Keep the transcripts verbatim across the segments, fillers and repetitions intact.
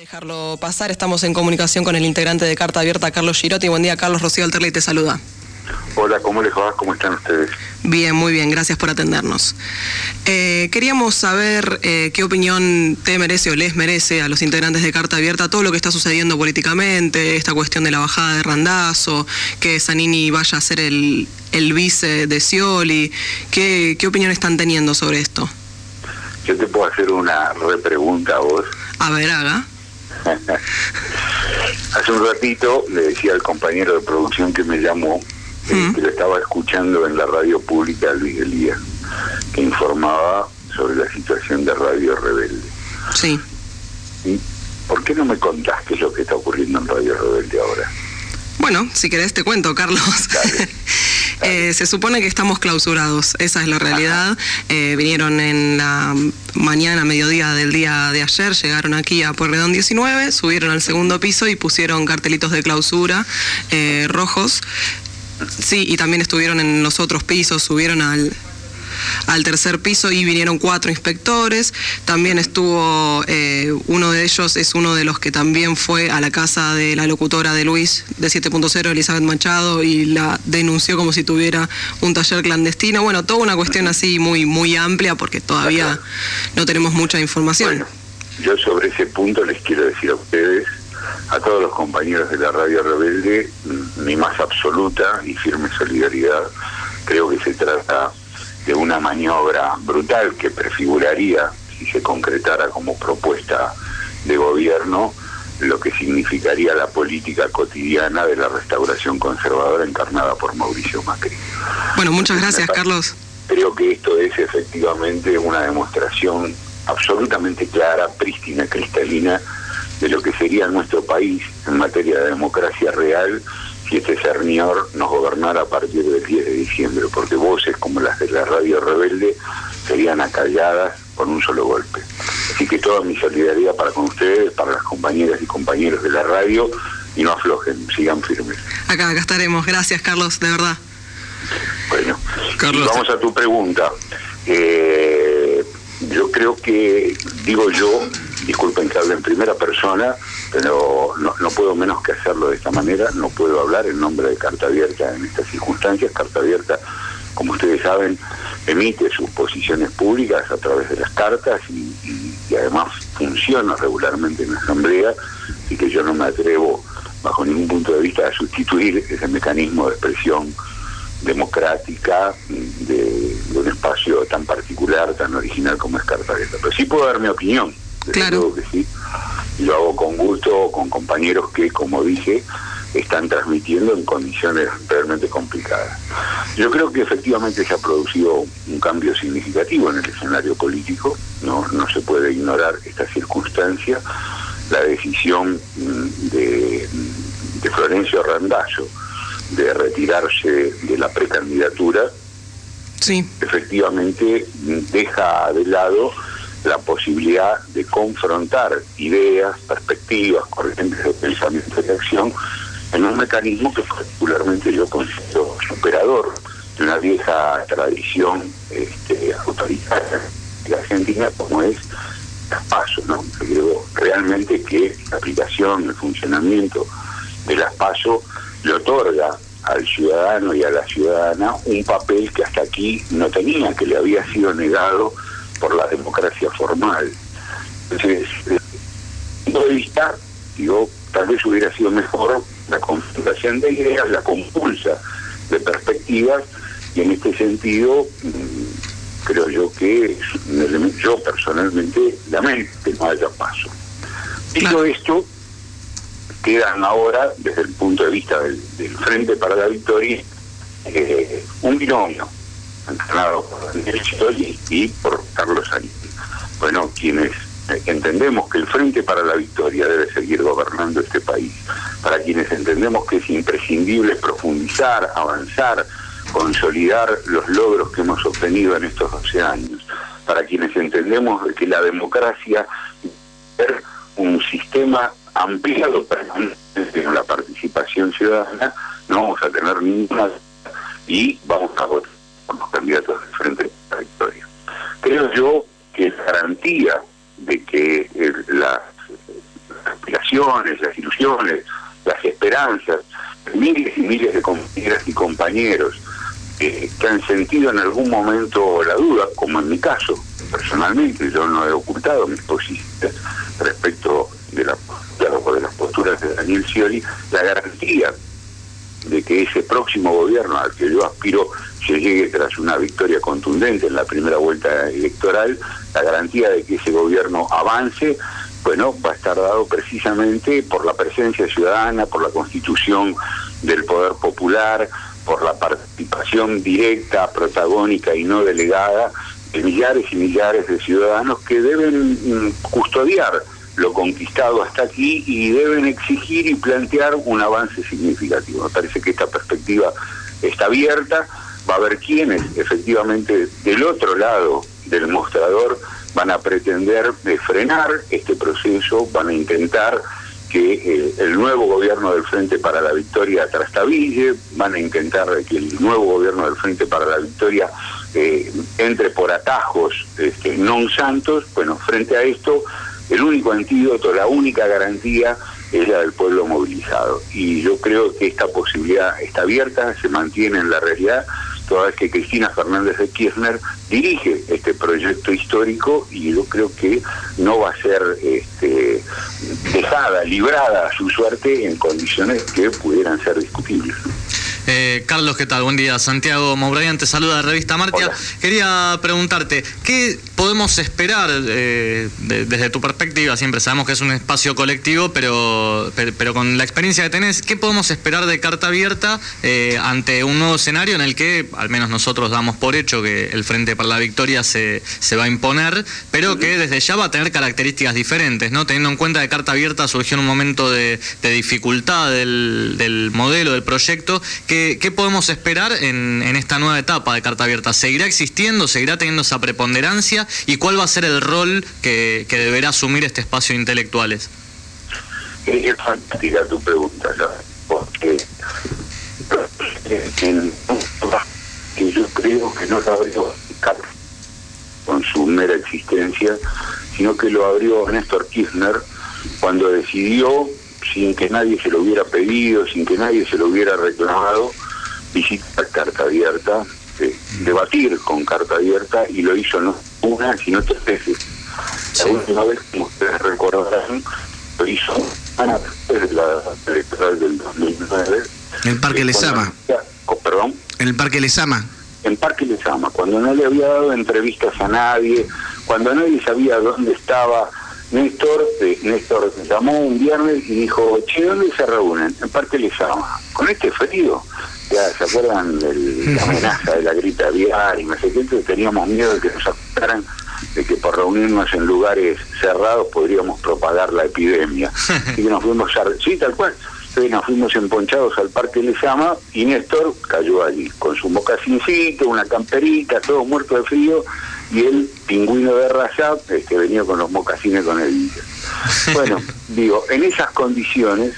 Dejarlo pasar, estamos en comunicación con el integrante de Carta Abierta, Carlos Girotti. Buen día, Carlos. Rocío Alterley te saluda. Hola, ¿cómo les va? ¿Cómo están ustedes? Bien, muy bien, gracias por atendernos. Eh, queríamos saber eh, qué opinión te merece o les merece a los integrantes de Carta Abierta todo lo que está sucediendo políticamente, esta cuestión de la bajada de Randazzo, que Zanini vaya a ser el, el vice de Scioli. ¿Qué, qué opinión están teniendo sobre esto? Yo te puedo hacer una repregunta a vos. A ver, haga. Hace un ratito le decía al compañero de producción que me llamó, ¿Mm? que lo estaba escuchando en la radio pública Luis Elías, que informaba sobre la situación de Radio Rebelde. Sí. ¿Y por qué no me contás qué es lo que está ocurriendo en Radio Rebelde ahora? Bueno, si querés te cuento, Carlos. Dale. Eh, se supone que estamos clausurados, esa es la realidad. Eh, vinieron en la mañana, mediodía del día de ayer, llegaron aquí a Pueyrredón diecinueve, subieron al segundo piso y pusieron cartelitos de clausura eh, rojos. Sí, y también estuvieron en los otros pisos, subieron al... al tercer piso y vinieron cuatro inspectores. También estuvo, eh, uno de ellos es uno de los que también fue a la casa de la locutora de Luis de siete punto cero, Elizabeth Machado, y la denunció como si tuviera un taller clandestino. Bueno, toda una cuestión así muy, muy amplia porque todavía no tenemos mucha información. Bueno, yo sobre ese punto les quiero decir a ustedes, a todos los compañeros de la Radio Rebelde, mi más absoluta y firme solidaridad. Creo que se trata de una maniobra brutal que prefiguraría, si se concretara como propuesta de gobierno, lo que significaría la política cotidiana de la restauración conservadora encarnada por Mauricio Macri. Bueno, muchas gracias, Carlos. Creo que esto es efectivamente una demostración absolutamente clara, prístina, cristalina, de lo que sería nuestro país en materia de democracia real si este señor nos gobernara a partir del diez de diciembre, porque voces como las de la Radio Rebelde serían acalladas con un solo golpe. Así que toda mi solidaridad para con ustedes, para las compañeras y compañeros de la radio, y no aflojen, sigan firmes. Acá, acá estaremos. Gracias, Carlos, de verdad. Bueno, Carlos, vamos a tu pregunta. Eh, yo creo que, digo yo, disculpen que hable en primera persona, pero no, no puedo menos que hacerlo de esta manera. No puedo hablar en nombre de Carta Abierta en estas circunstancias. Carta Abierta, como ustedes saben, emite sus posiciones públicas a través de las cartas y, y, y además funciona regularmente en la asamblea, así que yo no me atrevo bajo ningún punto de vista a sustituir ese mecanismo de expresión democrática de, de un espacio tan particular, tan original como es Carta Abierta. Pero sí puedo dar mi opinión. Claro que sí, y lo hago con gusto, con compañeros que, como dije, están transmitiendo en condiciones realmente complicadas. Yo creo que efectivamente se ha producido un cambio significativo en el escenario político, no, no se puede ignorar esta circunstancia. La decisión de, de Florencio Randazzo de retirarse de la precandidatura, sí, efectivamente deja de lado la posibilidad de confrontar ideas, perspectivas, corrientes de pensamiento y de acción en un mecanismo que particularmente yo considero superador de una vieja tradición este, autoritaria de Argentina, como es las PASO, ¿no? Yo creo realmente que la aplicación, el funcionamiento de las PASO le otorga al ciudadano y a la ciudadana un papel que hasta aquí no tenía, que le había sido negado por la democracia formal. Entonces, desde mi punto de vista, digo, tal vez hubiera sido mejor la confrontación de ideas, la compulsa de perspectivas, y en este sentido mmm, creo yo que es un elemento, yo personalmente lamento que no haya paso. Dicho esto, quedan ahora, desde el punto de vista del, del Frente para la Victoria, eh, un binomio encarnado por Daniel Scioli y por Carlos Zanini. Bueno, quienes eh, entendemos que el Frente para la Victoria debe seguir gobernando este país, para quienes entendemos que es imprescindible profundizar, avanzar, consolidar los logros que hemos obtenido en estos doce años, para quienes entendemos que la democracia debe ser un sistema ampliado permanente en la participación ciudadana, no vamos a tener ninguna y vamos a votar por los candidatos del Frente para la Victoria. Creo yo que es garantía de que el, las aspiraciones, las ilusiones, las esperanzas, miles y miles de compañeras y compañeros eh, que han sentido en algún momento la duda, como en mi caso, personalmente, yo no he ocultado mis posiciones respecto de, la, de las posturas de Daniel Scioli, la garantía de que ese próximo gobierno al que yo aspiro se llegue tras una victoria contundente en la primera vuelta electoral, la garantía de que ese gobierno avance, bueno, va a estar dado precisamente por la presencia ciudadana, por la constitución del poder popular, por la participación directa, protagónica y no delegada de millares y millares de ciudadanos que deben custodiar lo conquistado hasta aquí y deben exigir y plantear un avance significativo. Me parece que esta perspectiva está abierta, va a haber quienes efectivamente del otro lado del mostrador van a pretender eh, frenar este proceso, van a intentar que eh, el nuevo gobierno del Frente para la Victoria trastabille, van a intentar que el nuevo gobierno del Frente para la Victoria eh, entre por atajos este, non santos. Bueno, frente a esto, el único antídoto, la única garantía es la del pueblo movilizado. Y yo creo que esta posibilidad está abierta, se mantiene en la realidad, toda vez que Cristina Fernández de Kirchner dirige este proyecto histórico y yo creo que no va a ser este, dejada, librada a su suerte en condiciones que pudieran ser discutibles. Eh, Carlos, ¿qué tal? Buen día. Santiago Mouraguian te saluda de Revista Martia. Hola. Quería preguntarte, ¿qué podemos esperar eh, de, desde tu perspectiva? Siempre sabemos que es un espacio colectivo, pero, pero, pero con la experiencia que tenés, ¿qué podemos esperar de Carta Abierta eh, ante un nuevo escenario en el que, al menos nosotros damos por hecho que el Frente para la Victoria se, se va a imponer, pero que desde ya va a tener características diferentes, ¿no? Teniendo en cuenta que Carta Abierta surgió en un momento de, de dificultad del, del modelo, del proyecto. ¿Qué, qué podemos esperar en, en esta nueva etapa de Carta Abierta? ¿Seguirá existiendo? ¿Seguirá teniendo esa preponderancia? ¿Y cuál va a ser el rol que, que deberá asumir este espacio de intelectuales? Es fantástica tu pregunta, ¿sabes? Porque en, que yo creo que no lo abrió con su mera existencia, sino que lo abrió Néstor Kirchner cuando decidió, sin que nadie se lo hubiera pedido, sin que nadie se lo hubiera reclamado, visitar Carta Abierta, eh, debatir con Carta Abierta, y lo hizo no una, sino tres veces. Sí. La última vez, como ustedes recordarán, lo hizo Ana después de la electoral del dos mil nueve. En el Parque eh, Lezama. Oh, ¿Perdón? En el Parque Lezama. En Parque Lezama, cuando no le había dado entrevistas a nadie, cuando nadie sabía dónde estaba Néstor. eh, Néstor llamó un viernes y dijo, che, ¿dónde se reúnen? En Parque Lezama. Con este frío, ya se acuerdan de la amenaza de la gripe aviar y no sé qué, entonces teníamos miedo de que nos acusaran de que por reunirnos en lugares cerrados podríamos propagar la epidemia. Así que nos fuimos a... Sí, tal cual. Entonces nos fuimos emponchados al Parque Lezama y Néstor cayó allí, con su mocacincito, una camperita, todo muerto de frío, y el pingüino de raza este, venía con los mocasines con el... Bueno, digo, en esas condiciones,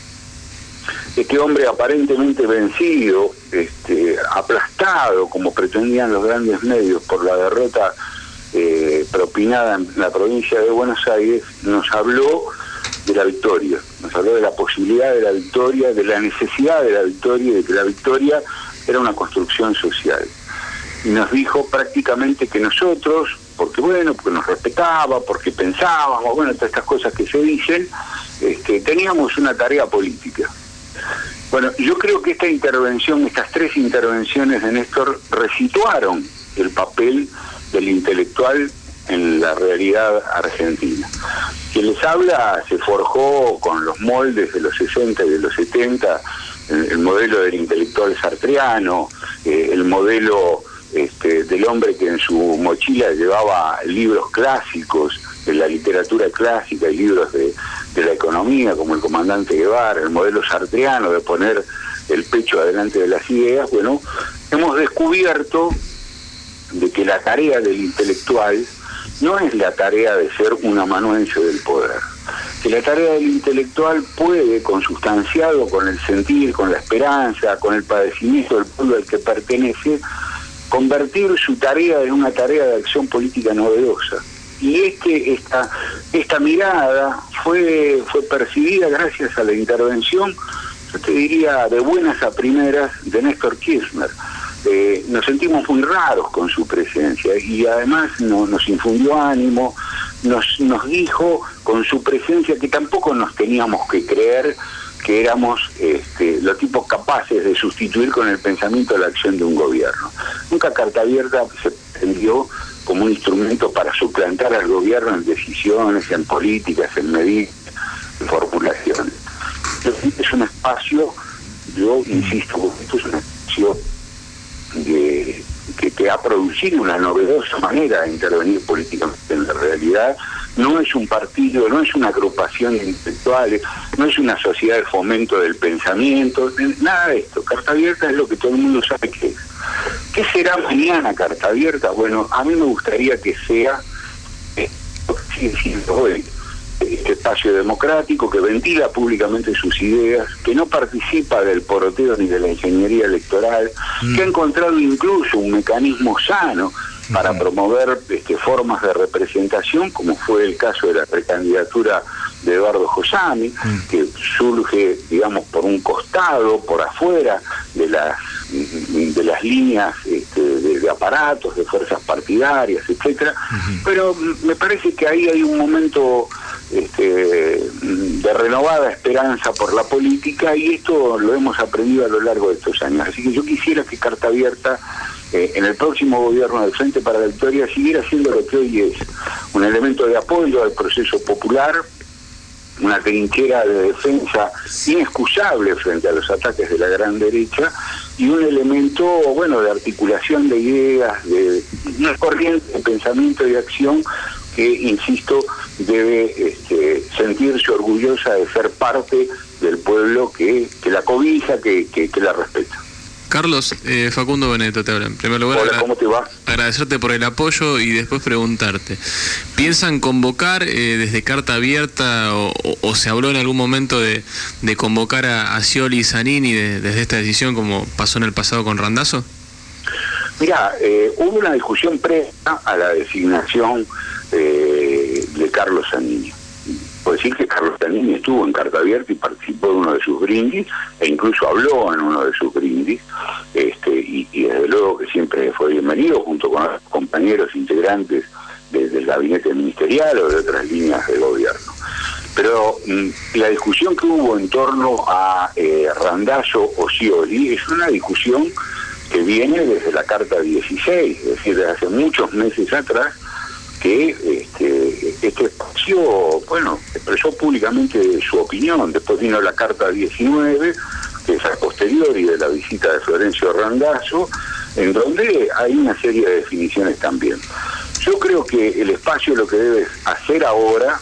este hombre aparentemente vencido, este, aplastado, como pretendían los grandes medios, por la derrota eh, propinada en la provincia de Buenos Aires, nos habló de la victoria, nos habló de la posibilidad de la victoria, de la necesidad de la victoria y de que la victoria era una construcción social. Y nos dijo prácticamente que nosotros, porque bueno, porque nos respetaba, porque pensábamos, bueno, todas estas cosas que se dicen, este, teníamos una tarea política. Bueno, yo creo que esta intervención, estas tres intervenciones de Néstor resituaron el papel del intelectual en la realidad argentina. Quien les habla se forjó con los moldes de los sesenta y de los setenta, el, el modelo del intelectual sartreano, eh, el modelo este, del hombre que en su mochila llevaba libros clásicos de la literatura clásica y libros de, de la economía, como el comandante Guevara, el modelo sartreano de poner el pecho adelante de las ideas. Bueno, hemos descubierto de que la tarea del intelectual no es la tarea de ser un amanuense del poder, que la tarea del intelectual puede, consustanciado con el sentir, con la esperanza, con el padecimiento del pueblo al que pertenece, convertir su tarea en una tarea de acción política novedosa. Y este esta esta mirada fue fue percibida gracias a la intervención, yo te diría, de buenas a primeras de Néstor Kirchner. Eh, nos sentimos muy raros con su presencia y además no, nos infundió ánimo, nos, nos dijo con su presencia que tampoco nos teníamos que creer que éramos este, los tipos capaces de sustituir con el pensamiento la acción de un gobierno. Nunca Carta Abierta se pretendió como un instrumento para suplantar al gobierno en decisiones, en políticas, en medidas, en formulaciones. Es un espacio, yo insisto, esto es un espacio de, que, que ha producido una novedosa manera de intervenir políticamente en la realidad. No es un partido, no es una agrupación de intelectuales, no es una sociedad de fomento del pensamiento, nada de esto. Carta Abierta es lo que todo el mundo sabe que es. ¿Qué será mañana Carta Abierta? Bueno, a mí me gustaría que sea, eh, lo que sigue siendo hoy, este espacio democrático que ventila públicamente sus ideas, que no participa del poroteo ni de la ingeniería electoral, mm. que ha encontrado incluso un mecanismo sano para uh-huh. promover este, formas de representación, como fue el caso de la precandidatura de Eduardo Josami, uh-huh. que surge, digamos, por un costado, por afuera de las de las líneas este, de, de aparatos, de fuerzas partidarias, etcétera. Uh-huh. Pero me parece que ahí hay un momento este, de renovada esperanza por la política, y esto lo hemos aprendido a lo largo de estos años. Así que yo quisiera que Carta Abierta Eh, en el próximo gobierno del Frente para la Victoria siguiera siendo lo que hoy es, un elemento de apoyo al proceso popular, una trinchera de defensa inexcusable frente a los ataques de la gran derecha, y un elemento, bueno, de articulación de ideas, de una corriente de pensamiento y acción que, insisto, debe este, sentirse orgullosa de ser parte del pueblo que, que la cobija, que, que, que la respeta. Carlos, eh, Facundo Beneto te habla. En primer lugar, hola, ¿cómo te va? Agradecerte por el apoyo y después preguntarte, ¿piensan convocar eh, desde Carta Abierta o, o, o se habló en algún momento de, de convocar a, a Scioli y Zanini de, desde esta decisión como pasó en el pasado con Randazzo? Mirá, eh, hubo una discusión previa a la designación eh, de Carlos Zanini. Puedo decir que Carlos Zanini estuvo en Carta Abierta y participó de uno de sus brindis, e incluso habló en uno de sus brindis, este, y, y desde luego que siempre fue bienvenido, junto con los compañeros integrantes de, del gabinete ministerial o de otras líneas de gobierno. Pero mmm, la discusión que hubo en torno a eh, Randazzo o Scioli es una discusión que viene desde la Carta dieciséis, es decir, desde hace muchos meses atrás, que este, este espacio, bueno, expresó públicamente su opinión. Después vino la Carta diecinueve, que es a posteriori de la visita de Florencio Randazzo, en donde hay una serie de definiciones también. Yo creo que el espacio lo que debe hacer ahora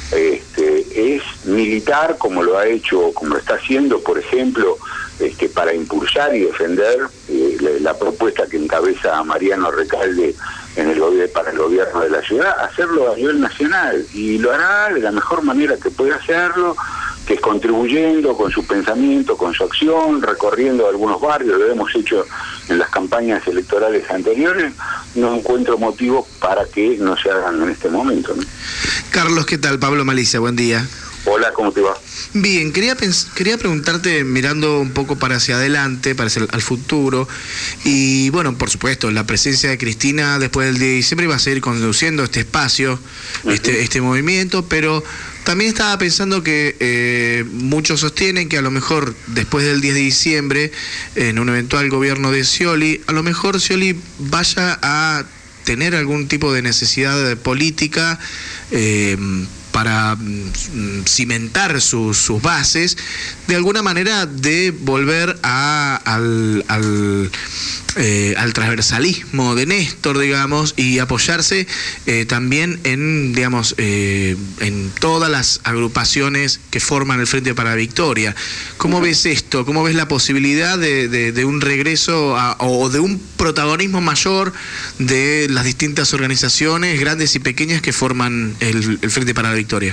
este, es militar, como lo ha hecho, como lo está haciendo, por ejemplo, este, para impulsar y defender eh, la, la propuesta que encabeza Mariano Recalde en el gobierno, para el gobierno de la ciudad, hacerlo a nivel nacional, y lo hará de la mejor manera que puede hacerlo, que es contribuyendo con su pensamiento, con su acción, recorriendo algunos barrios. Lo hemos hecho en las campañas electorales anteriores. No encuentro motivos para que no se hagan en este momento, ¿no? Carlos, ¿qué tal? Pablo Malicia, buen día. Hola, ¿cómo te va? Bien, quería quería preguntarte, mirando un poco para hacia adelante, para hacia el, al futuro, y bueno, por supuesto, la presencia de Cristina después del diez de diciembre va a seguir conduciendo este espacio, uh-huh. este, este movimiento, pero también estaba pensando que eh, muchos sostienen que a lo mejor después del diez de diciembre, en un eventual gobierno de Scioli, a lo mejor Scioli vaya a tener algún tipo de necesidad de política eh, para mm, cimentar sus, sus bases, de alguna manera de volver a, al, al, eh, al transversalismo de Néstor, digamos, y apoyarse eh, también en, digamos, eh, en todas las agrupaciones que forman el Frente para la Victoria. ¿Cómo ves esto? ¿Cómo ves la posibilidad de, de, de un regreso a, o de un protagonismo mayor de las distintas organizaciones, grandes y pequeñas, que forman el, el Frente para la Victoria?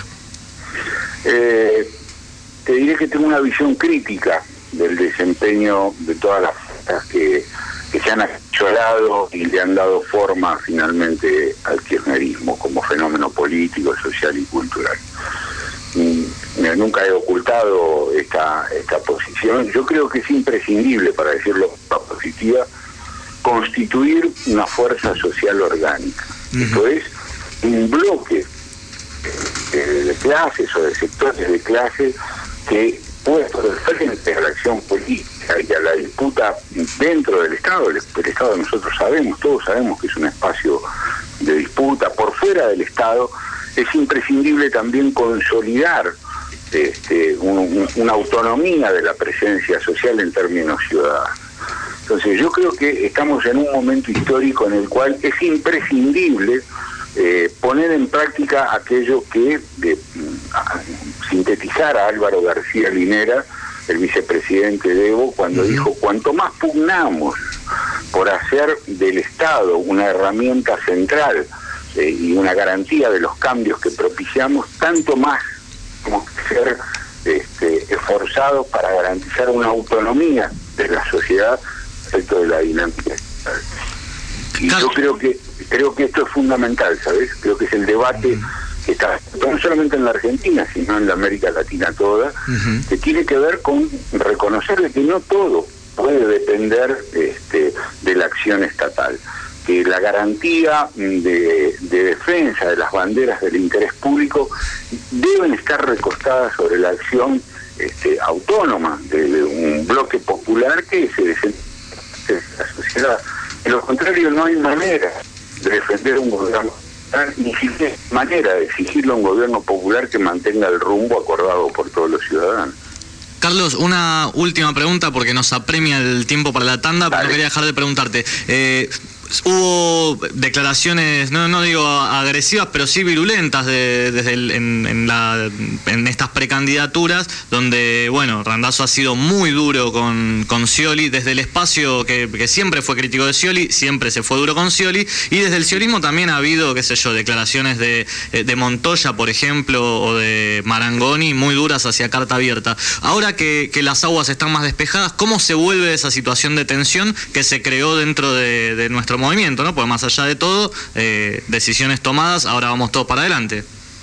Eh, te diré que tengo una visión crítica del desempeño de todas las fuerzas que, que se han hecho cholado y le han dado forma finalmente al kirchnerismo como fenómeno político, social y cultural. Y nunca he ocultado esta, esta posición. Yo creo que es imprescindible, para decirlo positiva, constituir una fuerza social orgánica. Uh-huh. Esto es, un bloque de, de clases o de sectores de clases que puestos de frente a la acción política y a la disputa dentro del Estado. El, el Estado nosotros sabemos, todos sabemos que es un espacio de disputa. Por fuera del Estado es imprescindible también consolidar este, un, un, una autonomía de la presencia social en términos ciudadanos. Entonces yo creo que estamos en un momento histórico en el cual es imprescindible eh, poner en práctica aquello que de, a, sintetizara a Álvaro García Linera, el vicepresidente de Evo, cuando uh-huh. dijo: cuanto más pugnamos por hacer del Estado una herramienta central eh, y una garantía de los cambios que propiciamos, tanto más tenemos que ser este, esforzados para garantizar una autonomía de la sociedad respecto de la dinámica. Y yo creo que creo que esto es fundamental, ¿sabes? Creo que es el debate uh-huh. que está no solamente en la Argentina, sino en la América Latina toda, uh-huh. que tiene que ver con reconocer que no todo puede depender este, de la acción estatal, que la garantía de, de defensa de las banderas del interés público deben estar recostadas sobre la acción este, autónoma de, de un bloque popular que se desempeña en la sociedad. De lo contrario, no hay manera de defender un gobierno, ni siquiera manera de exigirle a un gobierno popular que mantenga el rumbo acordado por todos los ciudadanos. Carlos, una última pregunta porque nos apremia el tiempo para la tanda, pero no quería dejar de preguntarte. Eh, hubo declaraciones, no, no digo agresivas, pero sí virulentas de, desde el, en, en, la, en estas precandidaturas, donde, bueno, Randazzo ha sido muy duro con, con Scioli, desde el espacio que, que siempre fue crítico de Scioli, siempre se fue duro con Scioli, y desde el sciolismo también ha habido, qué sé yo, declaraciones de, de Montoya, por ejemplo, o de Marangoni, muy duras hacia Carta Abierta. Ahora que, que las aguas están más despejadas, ¿cómo se vuelve esa situación de tensión que se creó dentro de, de nuestro movimiento, ¿no? Porque más allá de todo, eh, decisiones tomadas, ahora vamos todos para adelante.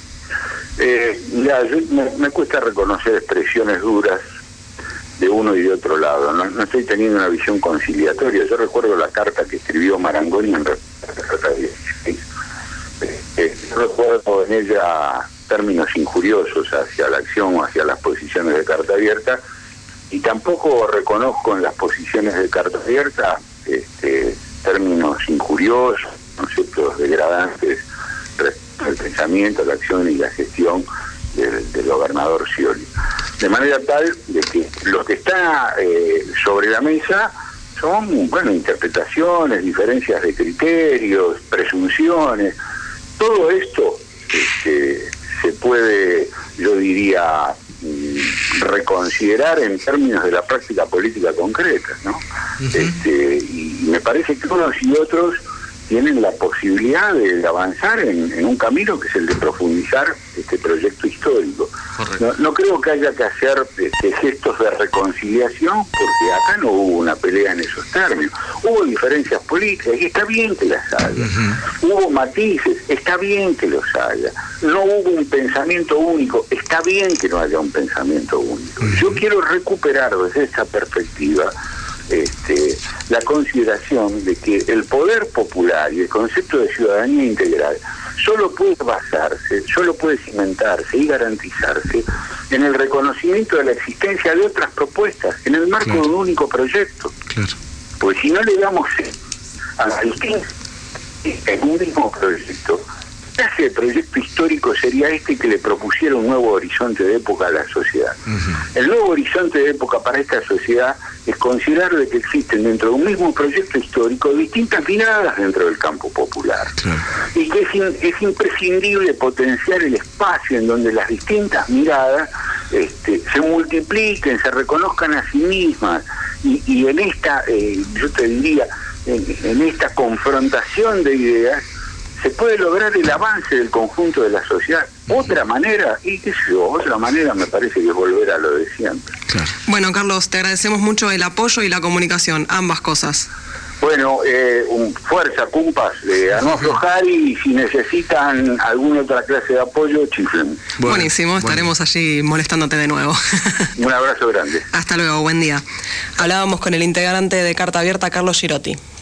Eh, ya, yo, me, me cuesta reconocer expresiones duras de uno y de otro lado. No, no estoy teniendo una visión conciliatoria. Yo recuerdo la carta que escribió Marangoni en Carta dieciséis. Eh, eh, yo recuerdo en ella términos injuriosos hacia la acción o hacia las posiciones de Carta Abierta, y tampoco reconozco en las posiciones de Carta Abierta este, términos injuriosos, conceptos degradantes respecto al pensamiento, la acción y la gestión del, del gobernador Scioli. De manera tal de que lo que está eh, sobre la mesa son, bueno, interpretaciones, diferencias de criterios, presunciones. Todo esto este, se puede, yo diría, reconsiderar en términos de la práctica política concreta, ¿no? Uh-huh. Este, y me parece que unos y otros tienen la posibilidad de avanzar en, en un camino que es el de profundizar este proyecto histórico. No, no creo que haya que hacer este, gestos de reconciliación, porque acá no hubo una pelea en esos términos. Hubo diferencias políticas y está bien que las haya. Uh-huh. Hubo matices, está bien que los haya. No hubo un pensamiento único, está bien que no haya un pensamiento único. Uh-huh. Yo quiero recuperar desde esta perspectiva Este, la consideración de que el poder popular y el concepto de ciudadanía integral solo puede basarse, solo puede cimentarse y garantizarse en el reconocimiento de la existencia de otras propuestas, en el marco claro. de un único proyecto. Claro. Pues si no le damos a la distinción en un mismo proyecto, ¿qué clase de proyecto histórico sería este que le propusiera un nuevo horizonte de época a la sociedad? Uh-huh. El nuevo horizonte de época para esta sociedad es considerar de que existen dentro de un mismo proyecto histórico distintas miradas dentro del campo popular. Claro. Y que es, in, es imprescindible potenciar el espacio en donde las distintas miradas este, se multipliquen, se reconozcan a sí mismas. Y, y en esta, eh, yo te diría, en, en esta confrontación de ideas, se puede lograr el avance del conjunto de la sociedad. Otra manera, y qué sé yo, otra manera me parece que es volver a lo de siempre. Claro. Bueno, Carlos, te agradecemos mucho el apoyo y la comunicación, ambas cosas. Bueno, eh, un, fuerza, cumpas, eh, a no aflojar, y si necesitan alguna otra clase de apoyo, chiflen. Bueno, buenísimo, estaremos bueno. allí molestándote de nuevo. Un abrazo grande. Hasta luego, buen día. Hablábamos con el integrante de Carta Abierta, Carlos Girotti.